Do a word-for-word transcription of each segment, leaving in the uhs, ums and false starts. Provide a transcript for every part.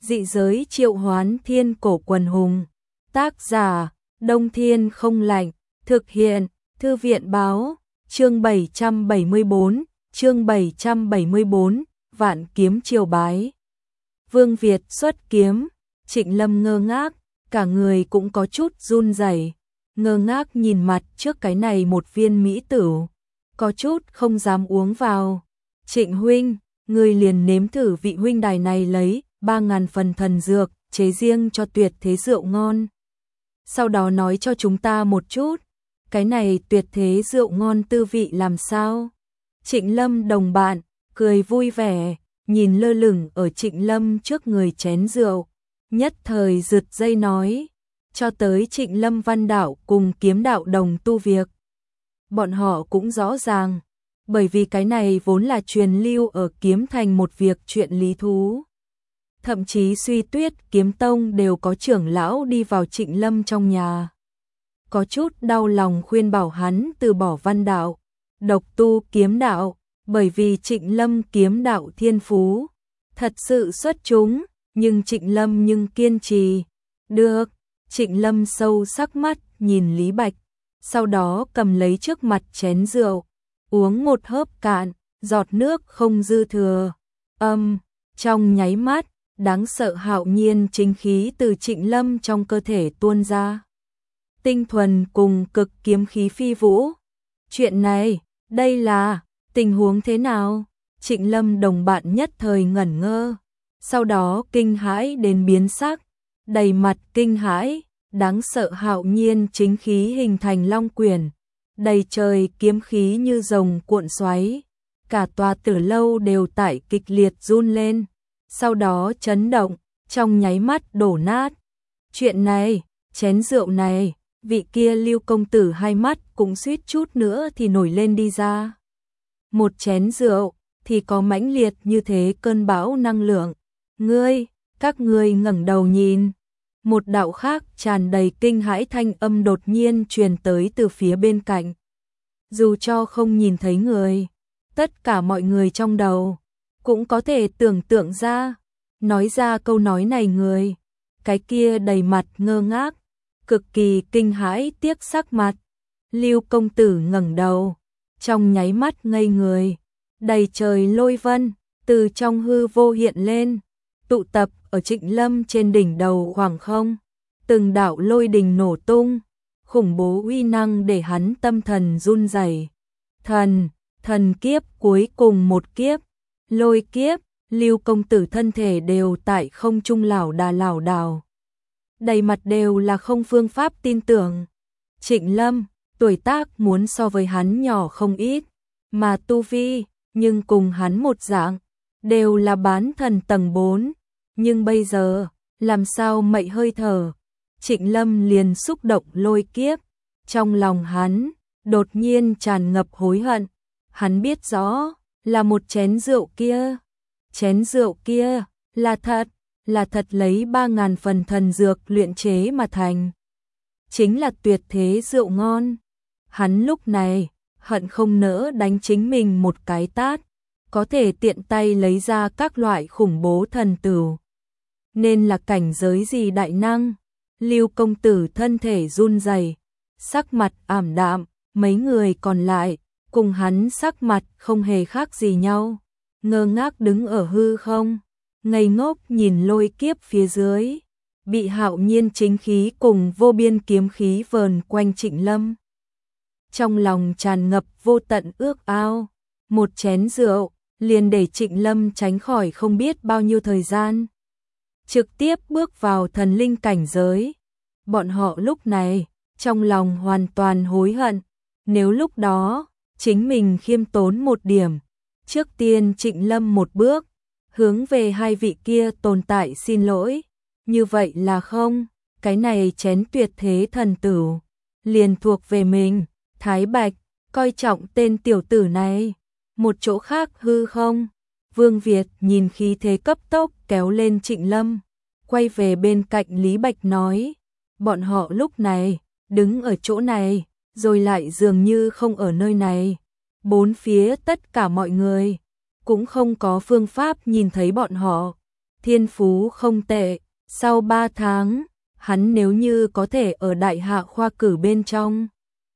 Dị giới triệu hoán thiên cổ quần hùng. Tác giả, Đông Thiên không lạnh. Thực hiện, Thư viện báo. Chương bảy trăm bảy mươi tư, chương bảy trăm bảy mươi tư, Vạn kiếm triều bái. Vương Việt xuất kiếm, Trịnh Lâm ngơ ngác, cả người cũng có chút run rẩy, ngơ ngác nhìn mặt trước cái này một viên mỹ tửu, có chút không dám uống vào. Trịnh huynh, người liền nếm thử vị huynh đài này lấy ba ngàn phần thần dược, chế riêng cho tuyệt thế rượu ngon. Sau đó nói cho chúng ta một chút, cái này tuyệt thế rượu ngon tư vị làm sao? Trịnh Lâm đồng bạn, cười vui vẻ, nhìn lơ lửng ở Trịnh Lâm trước người chén rượu, nhất thời rực dây nói, cho tới Trịnh Lâm văn đạo cùng kiếm đạo đồng tu việc. Bọn họ cũng rõ ràng, bởi vì cái này vốn là truyền lưu ở kiếm thành một việc chuyện lý thú. Thậm chí Suy Tuyết Kiếm Tông đều có trưởng lão đi vào Trịnh Lâm trong nhà. Có chút đau lòng khuyên bảo hắn từ bỏ văn đạo, độc tu kiếm đạo, bởi vì Trịnh Lâm kiếm đạo thiên phú thật sự xuất chúng, nhưng Trịnh Lâm nhưng kiên trì. Được, Trịnh Lâm sâu sắc mắt nhìn Lý Bạch, sau đó cầm lấy trước mặt chén rượu, uống một hớp cạn, giọt nước không dư thừa. Âm, trong nháy mắt, đáng sợ hạo nhiên chính khí từ Trịnh Lâm trong cơ thể tuôn ra. Tinh thuần cùng cực kiếm khí phi vũ. Chuyện này, đây là tình huống thế nào? Trịnh Lâm đồng bạn nhất thời ngẩn ngơ, sau đó kinh hãi đến biến sắc, đầy mặt kinh hãi, đáng sợ hạo nhiên chính khí hình thành long quyển, đầy trời kiếm khí như rồng cuộn xoáy, cả tòa Tử lâu đều tại kịch liệt run lên, sau đó chấn động, trong nháy mắt đổ nát. Chuyện này, chén rượu này, vị kia Lưu công tử hai mắt cũng suýt chút nữa thì nổi lên đi ra. Một chén rượu thì có mãnh liệt như thế cơn bão năng lượng. Ngươi, các ngươi ngẩng đầu nhìn. Một đạo khác tràn đầy kinh hãi thanh âm đột nhiên truyền tới từ phía bên cạnh. Dù cho không nhìn thấy người, tất cả mọi người trong đầu cũng có thể tưởng tượng ra, nói ra câu nói này người, cái kia đầy mặt ngơ ngác, cực kỳ kinh hãi tiếc sắc mặt. Lưu công tử ngẩng đầu, trong nháy mắt ngây người, đầy trời lôi vân từ trong hư vô hiện lên, tụ tập ở Trịnh Lâm trên đỉnh đầu khoảng không, từng đạo lôi đình nổ tung, khủng bố uy năng để hắn tâm thần run rẩy. Thần, thần kiếp cuối cùng một kiếp, lôi kiếp, Lưu công tử thân thể đều tại không trung lảo đà lảo đảo, đầy mặt đều là không phương pháp tin tưởng. Trịnh Lâm, tuổi tác muốn so với hắn nhỏ không ít, mà tu vi, nhưng cùng hắn một dạng, đều là bán thần tầng bốn, nhưng bây giờ, làm sao mậy hơi thở. Trịnh Lâm liền xúc động lôi kiếp, trong lòng hắn, đột nhiên tràn ngập hối hận, hắn biết rõ, là một chén rượu kia, chén rượu kia, là thật, là thật lấy ba ngàn phần thần dược luyện chế mà thành. Chính là tuyệt thế rượu ngon. Hắn lúc này, hận không nỡ đánh chính mình một cái tát, có thể tiện tay lấy ra các loại khủng bố thần tửu. Nên là cảnh giới gì đại năng? Lưu công tử thân thể run rẩy, sắc mặt ảm đạm, mấy người còn lại, cùng hắn sắc mặt không hề khác gì nhau, ngơ ngác đứng ở hư không, ngây ngốc nhìn lôi kiếp phía dưới, bị hạo nhiên chính khí cùng vô biên kiếm khí vờn quanh Trịnh Lâm. Trong lòng tràn ngập vô tận ước ao, một chén rượu, liền để Trịnh Lâm tránh khỏi không biết bao nhiêu thời gian, trực tiếp bước vào thần linh cảnh giới. Bọn họ lúc này, trong lòng hoàn toàn hối hận, nếu lúc đó, chính mình khiêm tốn một điểm, trước tiên Trịnh Lâm một bước, hướng về hai vị kia tồn tại xin lỗi, như vậy là không, cái này chén tuyệt thế thần tửu, liền thuộc về mình. Thái Bạch, coi trọng tên tiểu tử này. Một chỗ khác hư không, Vương Việt nhìn khí thế cấp tốc kéo lên Trịnh Lâm, quay về bên cạnh Lý Bạch nói, bọn họ lúc này, đứng ở chỗ này, rồi lại dường như không ở nơi này. Bốn phía tất cả mọi người, cũng không có phương pháp nhìn thấy bọn họ. thiên phú không tệ, sau ba tháng, hắn nếu như có thể ở đại hạ khoa cử bên trong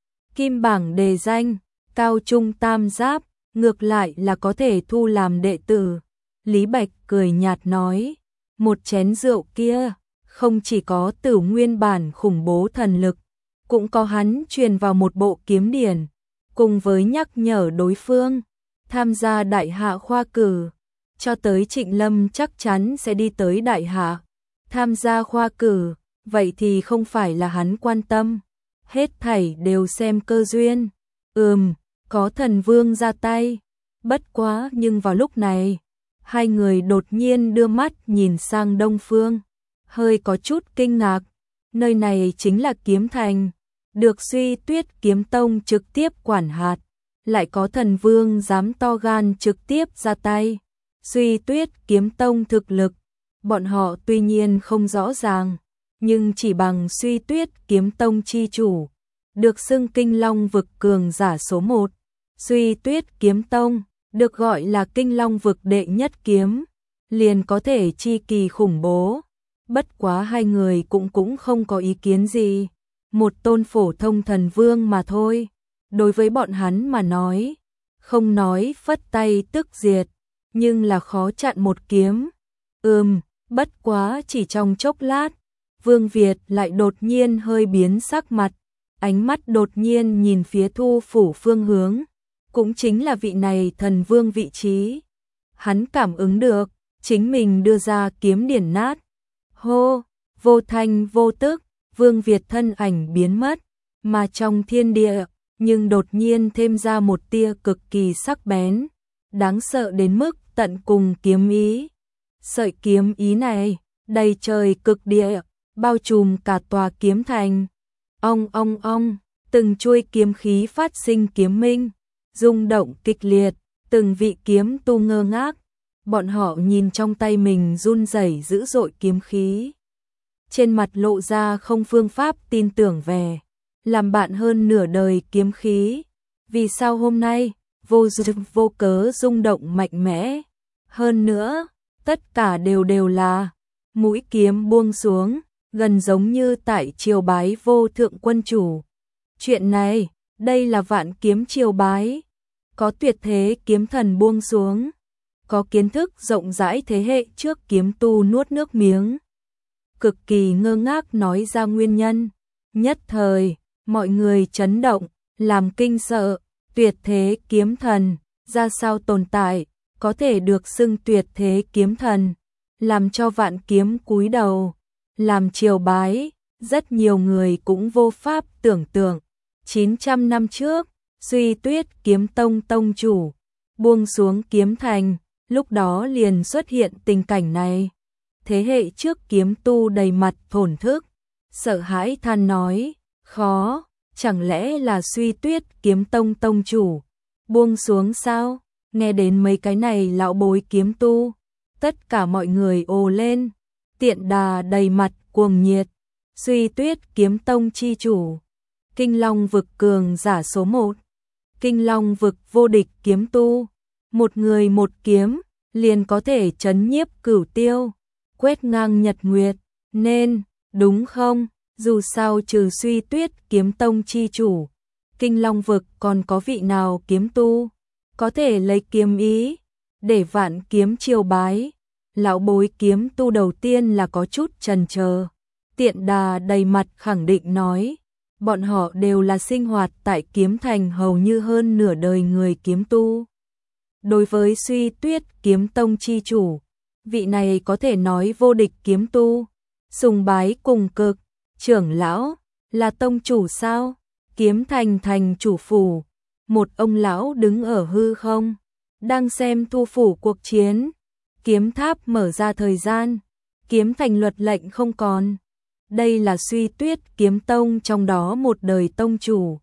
kim bảng đề danh, cao trung tam giáp, ngược lại là có thể thu làm đệ tử. Lý Bạch cười nhạt nói, một chén rượu kia, không chỉ có Tử nguyên bản khủng bố thần lực, cũng có hắn truyền vào một bộ kiếm điển, cùng với nhắc nhở đối phương tham gia đại hạ khoa cử, cho tới Trịnh Lâm chắc chắn sẽ đi tới đại hạ tham gia khoa cử, vậy thì không phải là hắn quan tâm, hết thảy đều xem cơ duyên. Ừm, có thần vương ra tay, bất quá nhưng vào lúc này, hai người đột nhiên đưa mắt nhìn sang đông phương, hơi có chút kinh ngạc, nơi này chính là Kiếm Thành, được Suy Tuyết Kiếm Tông trực tiếp quản hạt, lại có thần vương dám to gan trực tiếp ra tay. Suy Tuyết Kiếm Tông thực lực, bọn họ tuy nhiên không rõ ràng, nhưng chỉ bằng Suy Tuyết Kiếm Tông chi chủ, được xưng Kinh Long vực cường giả số một. Suy Tuyết Kiếm Tông, được gọi là Kinh Long vực đệ nhất kiếm, liền có thể chi kỳ khủng bố. Bất quá hai người cũng cũng không có ý kiến gì, một tôn phổ thông thần vương mà thôi. Đối với bọn hắn mà nói, không nói phất tay tức diệt, nhưng là khó chặn một kiếm. Ừm, bất quá chỉ trong chốc lát, Vương Việt lại đột nhiên hơi biến sắc mặt, ánh mắt đột nhiên nhìn phía Thu phủ phương hướng, cũng chính là vị này thần vương vị trí. Hắn cảm ứng được, chính mình đưa ra kiếm điển nát. Hô, vô thanh vô tức, Vương Việt thân ảnh biến mất, mà trong thiên địa, nhưng đột nhiên thêm ra một tia cực kỳ sắc bén, đáng sợ đến mức tận cùng kiếm ý. Sợi kiếm ý này, đầy trời cực địa, bao trùm cả tòa kiếm thành. Ong ong ong, từng chuôi kiếm khí phát sinh kiếm minh, rung động kịch liệt, từng vị kiếm tu ngơ ngác, bọn họ nhìn trong tay mình run rẩy dữ dội kiếm khí. Trên mặt lộ ra không phương pháp tin tưởng về, làm bạn hơn nửa đời kiếm khí, vì sao hôm nay, vô duyên vô cớ rung động mạnh mẽ. Hơn nữa, tất cả đều đều là, mũi kiếm buông xuống, gần giống như tại triều bái vô thượng quân chủ. Chuyện này, đây là vạn kiếm triều bái, có tuyệt thế kiếm thần buông xuống, có kiến thức rộng rãi thế hệ trước kiếm tu nuốt nước miếng. Cực kỳ ngơ ngác nói ra nguyên nhân, nhất thời, mọi người chấn động, làm kinh sợ, tuyệt thế kiếm thần, ra sao tồn tại, có thể được xưng tuyệt thế kiếm thần, làm cho vạn kiếm cúi đầu, làm triều bái, rất nhiều người cũng vô pháp tưởng tượng. chín trăm năm trước, Suy Tuyết Kiếm Tông tông chủ, buông xuống kiếm thành, lúc đó liền xuất hiện tình cảnh này. Thế hệ trước kiếm tu đầy mặt thổn thức, sợ hãi than nói, khó, chẳng lẽ là Suy Tuyết Kiếm Tông tông chủ, buông xuống sao? Nghe đến mấy cái này lão bối kiếm tu, tất cả mọi người ồ lên, tiện đà đầy mặt cuồng nhiệt. Suy Tuyết Kiếm Tông chi chủ, Kinh Long vực cường giả số một, Kinh Long vực vô địch kiếm tu, một người một kiếm, liền có thể chấn nhiếp cửu tiêu, quét ngang nhật nguyệt, nên, đúng không? Dù sao trừ Suy Tuyết Kiếm Tông chi chủ, Kinh Long vực còn có vị nào kiếm tu có thể lấy kiếm ý để vạn kiếm triều bái? Lão bối kiếm tu đầu tiên là có chút chần chờ, tiện đà đầy mặt khẳng định nói, bọn họ đều là sinh hoạt tại kiếm thành hầu như hơn nửa đời người kiếm tu. Đối với Suy Tuyết Kiếm Tông chi chủ, vị này có thể nói vô địch kiếm tu, sùng bái cùng cực. Trưởng lão, là tông chủ sao? Kiếm thành thành chủ phủ, một ông lão đứng ở hư không, đang xem thu phủ cuộc chiến. Kiếm tháp mở ra thời gian, kiếm thành luật lệnh không còn. Đây là Suy Tuyết Kiếm Tông trong đó một đời tông chủ.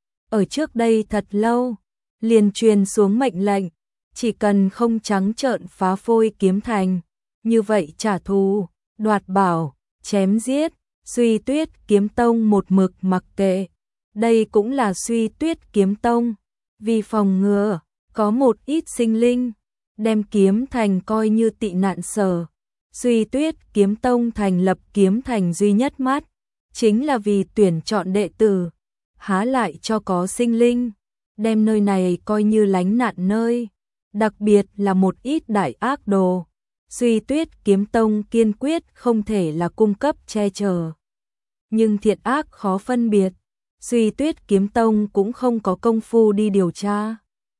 Ở trước đây thật lâu, liền truyền xuống mệnh lệnh, chỉ cần không trắng trợn phá phôi kiếm thành, như vậy trả thù, đoạt bảo, chém giết, Suy Tuyết Kiếm Tông một mực mặc kệ. Đây cũng là Suy Tuyết Kiếm Tông, vì phòng ngừa có một ít sinh linh đem kiếm thành coi như tị nạn sở. Duy Tuyết Kiếm Tông thành lập kiếm thành duy nhất mắt, chính là vì tuyển chọn đệ tử, há lại cho có sinh linh, đem nơi này coi như lánh nạn nơi, đặc biệt là một ít đại ác đồ. Duy Tuyết Kiếm Tông kiên quyết không thể là cung cấp che chở. Nhưng thiện ác khó phân biệt, Duy Tuyết Kiếm Tông cũng không có công phu đi điều tra.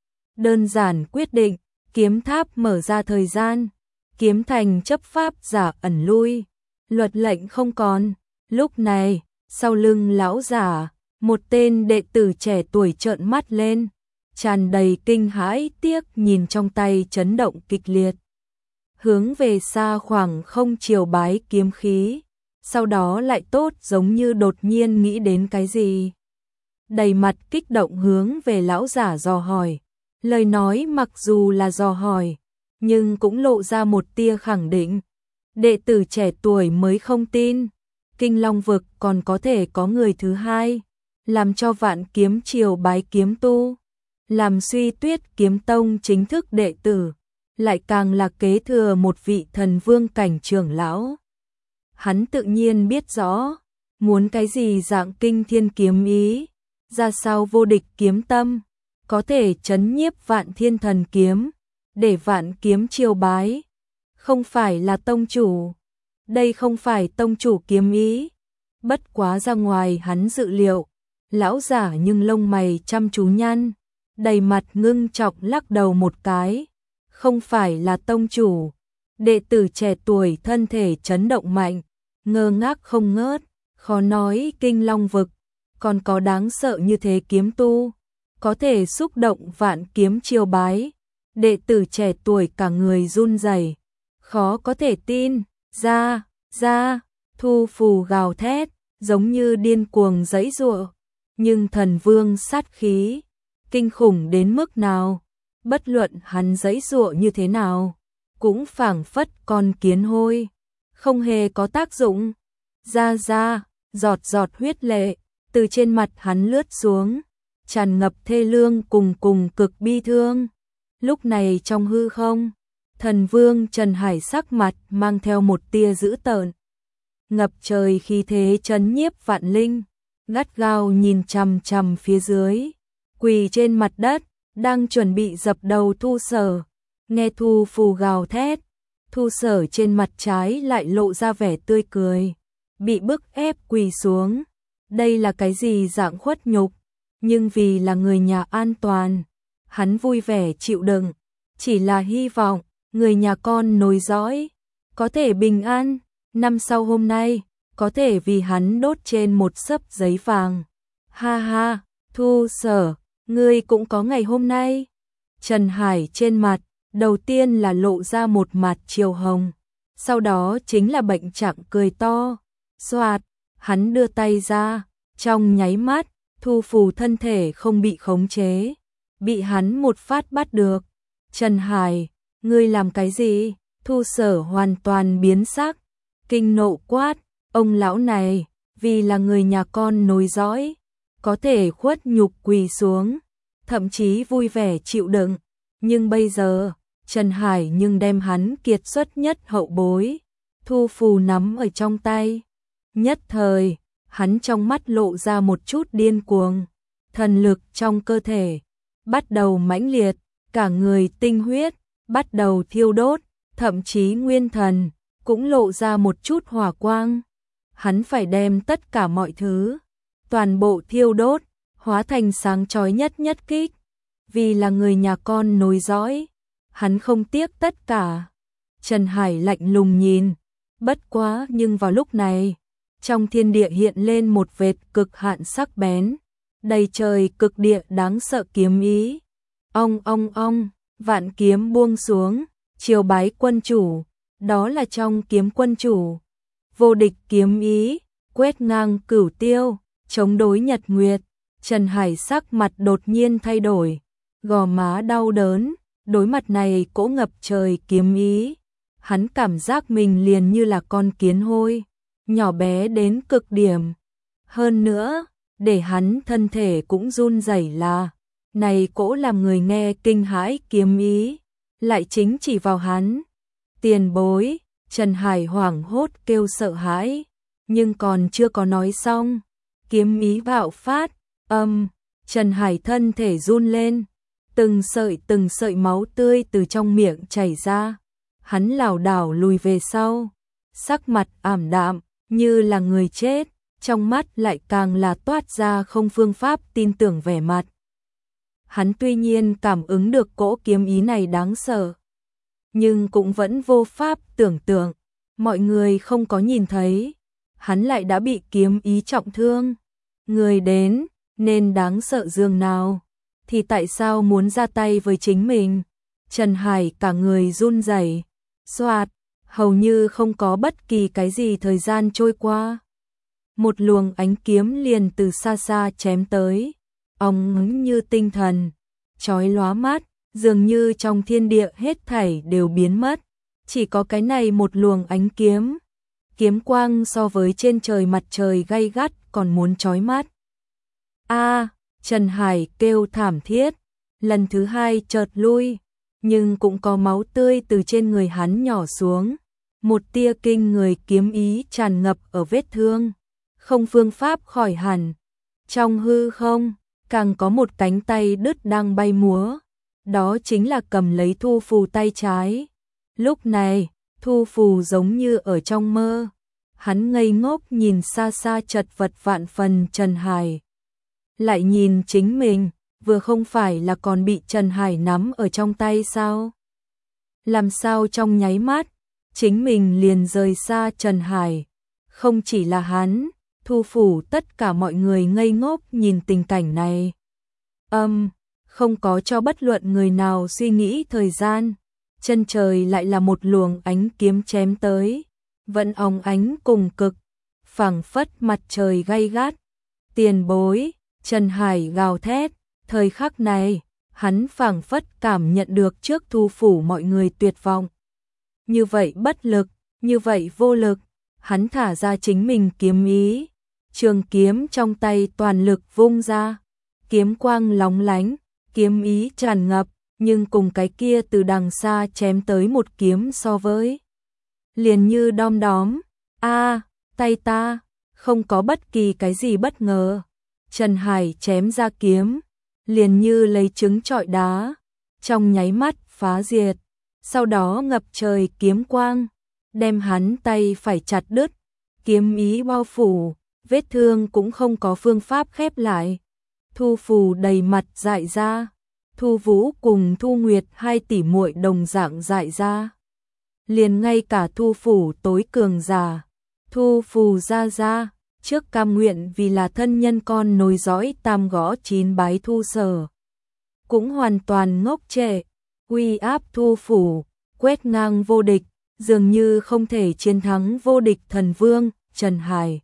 Đơn giản quyết định, kiếm tháp mở ra thời gian, kiếm thành chấp pháp giả ẩn lui, luật lệnh không còn. Lúc này, sau lưng lão giả, một tên đệ tử trẻ tuổi trợn mắt lên, tràn đầy kinh hãi tiếc nhìn trong tay chấn động kịch liệt. Hướng về xa khoảng không chiều bái kiếm khí, sau đó lại tốt giống như đột nhiên nghĩ đến cái gì. Đầy mặt kích động hướng về lão giả dò hỏi, lời nói mặc dù là dò hỏi, nhưng cũng lộ ra một tia khẳng định. Đệ tử trẻ tuổi mới không tin, Kinh Long vực còn có thể có người thứ hai, làm cho Vạn Kiếm Triều bái kiếm tu, làm Duy Tuyết Kiếm Tông chính thức đệ tử, lại càng là kế thừa một vị thần vương cảnh trưởng lão. Hắn tự nhiên biết rõ, muốn cái gì dạng kinh thiên kiếm ý, ra sao vô địch kiếm tâm, có thể chấn nhiếp vạn thiên thần kiếm, để Vạn Kiếm Triều bái. Không phải là tông chủ, đây không phải tông chủ kiếm ý. Bất quá ra ngoài hắn dự liệu, lão giả nhưng lông mày chăm chú nhăn, đầy mặt ngưng trọng lắc đầu một cái. Không phải là tông chủ. Đệ tử trẻ tuổi thân thể chấn động mạnh, ngơ ngác không ngớt, khó nói Kinh Long vực còn có đáng sợ như thế kiếm tu, có thể xúc động Vạn Kiếm Triều bái. Đệ tử trẻ tuổi cả người run rẩy, khó có thể tin, ra, ra, Thu Phù gào thét, giống như điên cuồng giãy giụa, nhưng thần vương sát khí kinh khủng đến mức nào, bất luận hắn giãy giụa như thế nào, cũng phảng phất con kiến hôi, không hề có tác dụng. Ra ra, giọt giọt huyết lệ từ trên mặt hắn lướt xuống, tràn ngập thê lương cùng cùng cực bi thương. Lúc này trong hư không, thần vương Trần Hải sắc mặt mang theo một tia dữ tợn, ngập trời khí thế chấn nhiếp vạn linh, gắt gao nhìn chằm chằm phía dưới, quỳ trên mặt đất, đang chuẩn bị dập đầu Thu Sở. Nghe Thu Phù gào thét, Thu Sở trên mặt trái lại lộ ra vẻ tươi cười, bị bức ép quỳ xuống. Đây là cái gì dạng khuất nhục, nhưng vì là người nhà an toàn, hắn vui vẻ chịu đựng, chỉ là hy vọng người nhà con nối dõi có thể bình an, năm sau hôm nay có thể vì hắn đốt trên một xấp giấy vàng. Ha ha, Thu Sở, ngươi cũng có ngày hôm nay. Trần Hải trên mặt đầu tiên là lộ ra một mặt chiều hồng, sau đó chính là bệnh trạng cười to. Xoạt, hắn đưa tay ra, trong nháy mắt, Thu Phù thân thể không bị khống chế, bị hắn một phát bắt được. Trần Hải, ngươi làm cái gì? Thu Sở hoàn toàn biến sắc, kinh nộ quát, ông lão này, vì là người nhà con nối dõi, có thể khuất nhục quỳ xuống, thậm chí vui vẻ chịu đựng, nhưng bây giờ, Trần Hải nhưng đem hắn kiệt xuất nhất hậu bối, Thu Phù nắm ở trong tay. Nhất thời, hắn trong mắt lộ ra một chút điên cuồng, thần lực trong cơ thể bắt đầu mãnh liệt, cả người tinh huyết bắt đầu thiêu đốt, thậm chí nguyên thần cũng lộ ra một chút hỏa quang. Hắn phải đem tất cả mọi thứ, toàn bộ thiêu đốt, hóa thành sáng chói nhất nhất kích. Vì là người nhà con nối dõi, hắn không tiếc tất cả. Trần Hải lạnh lùng nhìn, bất quá nhưng vào lúc này, trong thiên địa hiện lên một vệt cực hạn sắc bén, đầy trời cực địa đáng sợ kiếm ý. Ong ong ong, vạn kiếm buông xuống, triều bái quân chủ, đó là trong kiếm quân chủ. Vô địch kiếm ý, quét ngang cửu tiêu, chống đối nhật nguyệt. Trần Hải sắc mặt đột nhiên thay đổi, gò má đau đớn, đối mặt này cỗ ngập trời kiếm ý. Hắn cảm giác mình liền như là con kiến hôi, nhỏ bé đến cực điểm. Hơn nữa, để hắn thân thể cũng run rẩy là, này cỗ làm người nghe kinh hãi kiếm ý, lại chính chỉ vào hắn. Tiền bối, Trần Hải hoảng hốt kêu sợ hãi, nhưng còn chưa có nói xong, kiếm ý bạo phát, âm, Trần Hải thân thể run lên, từng sợi từng sợi máu tươi từ trong miệng chảy ra, hắn lảo đảo lùi về sau, sắc mặt ảm đạm, như là người chết, trong mắt lại càng là toát ra không phương pháp tin tưởng vẻ mặt. Hắn tuy nhiên cảm ứng được cỗ kiếm ý này đáng sợ, nhưng cũng vẫn vô pháp tưởng tượng, mọi người không có nhìn thấy, hắn lại đã bị kiếm ý trọng thương. Người đến, nên đáng sợ dường nào, thì tại sao muốn ra tay với chính mình? Trần Hải cả người run rẩy, xoạt, hầu như không có bất kỳ cái gì thời gian trôi qua. Một luồng ánh kiếm liền từ xa xa chém tới, óng ánh như tinh thần, chói lóa mắt, dường như trong thiên địa hết thảy đều biến mất, chỉ có cái này một luồng ánh kiếm. Kiếm quang so với trên trời mặt trời gay gắt còn muốn chói mắt. A, Trần Hải kêu thảm thiết, lần thứ hai chợt lui, nhưng cũng có máu tươi từ trên người hắn nhỏ xuống, một tia kinh người kiếm ý tràn ngập ở vết thương, không phương pháp khỏi hẳn. Trong hư không, càng có một cánh tay đứt đang bay múa, đó chính là cầm lấy Thu Phù tay trái. Lúc này, Thu Phù giống như ở trong mơ, hắn ngây ngốc nhìn xa xa chật vật vạn phần Trần Hải. Lại nhìn chính mình, vừa không phải là còn bị Trần Hải nắm ở trong tay sao? Làm sao trong nháy mắt, chính mình liền rời xa Trần Hải. Không chỉ là hắn, Thu Phủ tất cả mọi người ngây ngốc nhìn tình cảnh này. Âm, không có cho bất luận người nào suy nghĩ thời gian, chân trời lại là một luồng ánh kiếm chém tới, vẫn óng ánh cùng cực, phảng phất mặt trời gay gắt. Tiền bối, Trần Hải gào thét, thời khắc này, hắn phảng phất cảm nhận được trước Thu Phủ mọi người tuyệt vọng. Như vậy bất lực, như vậy vô lực, hắn thả ra chính mình kiếm ý, trường kiếm trong tay toàn lực vung ra, kiếm quang lóng lánh, kiếm ý tràn ngập, nhưng cùng cái kia từ đằng xa chém tới một kiếm so với. Liền như đom đóm, a, tay ta, không có bất kỳ cái gì bất ngờ. Trần Hải chém ra kiếm, liền như lấy trứng trọi đá, trong nháy mắt phá diệt, sau đó ngập trời kiếm quang, đem hắn tay phải chặt đứt, kiếm ý bao phủ, vết thương cũng không có phương pháp khép lại. Thu Phù đầy mặt dại ra, Thu Vũ cùng Thu Nguyệt hai tỷ muội đồng dạng dại ra. Liền ngay cả Thu Phủ tối cường giả, Thu Phù ra ra, trước cam nguyện vì là thân nhân con nối dõi tam gõ chín bái Thu Sở. Cũng hoàn toàn ngốc trệ, uy áp Thu Phủ, quét ngang vô địch, dường như không thể chiến thắng vô địch thần vương, Trần Hải.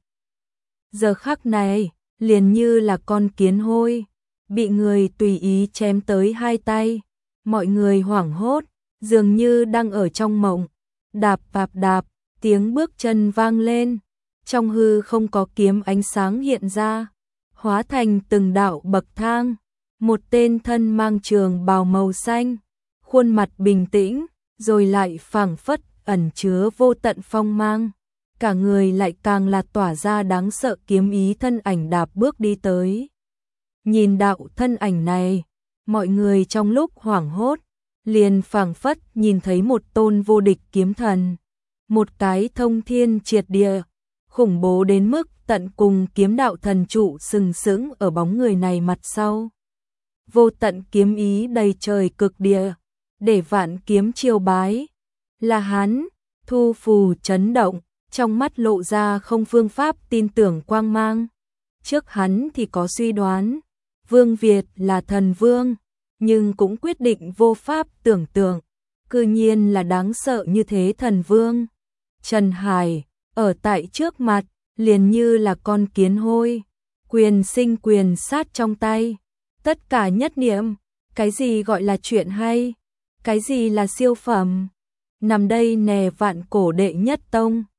Giờ khắc này, liền như là con kiến hôi, bị người tùy ý chém tới hai tay, mọi người hoảng hốt, dường như đang ở trong mộng, đạp đạp đạp, tiếng bước chân vang lên, trong hư không có kiếm ánh sáng hiện ra, hóa thành từng đạo bậc thang, một tên thân mang trường bào màu xanh, khuôn mặt bình tĩnh, rồi lại phảng phất ẩn chứa vô tận phong mang, cả người lại càng là tỏa ra đáng sợ kiếm ý thân ảnh đạp bước đi tới. Nhìn đạo thân ảnh này, mọi người trong lúc hoảng hốt, liền phảng phất nhìn thấy một tôn vô địch kiếm thần, một cái thông thiên triệt địa, khủng bố đến mức tận cùng kiếm đạo thần trụ sừng sững ở bóng người này mặt sau. Vô tận kiếm ý đầy trời cực địa, để vạn kiếm chiêu bái. Là hắn, Thu Phù chấn động, trong mắt lộ ra không phương pháp tin tưởng quang mang. Trước hắn thì có suy đoán, Vương Việt là thần vương, nhưng cũng quyết định vô pháp tưởng tượng, cư nhiên là đáng sợ như thế thần vương. Trần Hải, ở tại trước mặt, liền như là con kiến hôi, quyền sinh quyền sát trong tay, tất cả nhất niệm, cái gì gọi là chuyện hay, cái gì là siêu phẩm, nằm đây nè vạn cổ đệ nhất tông.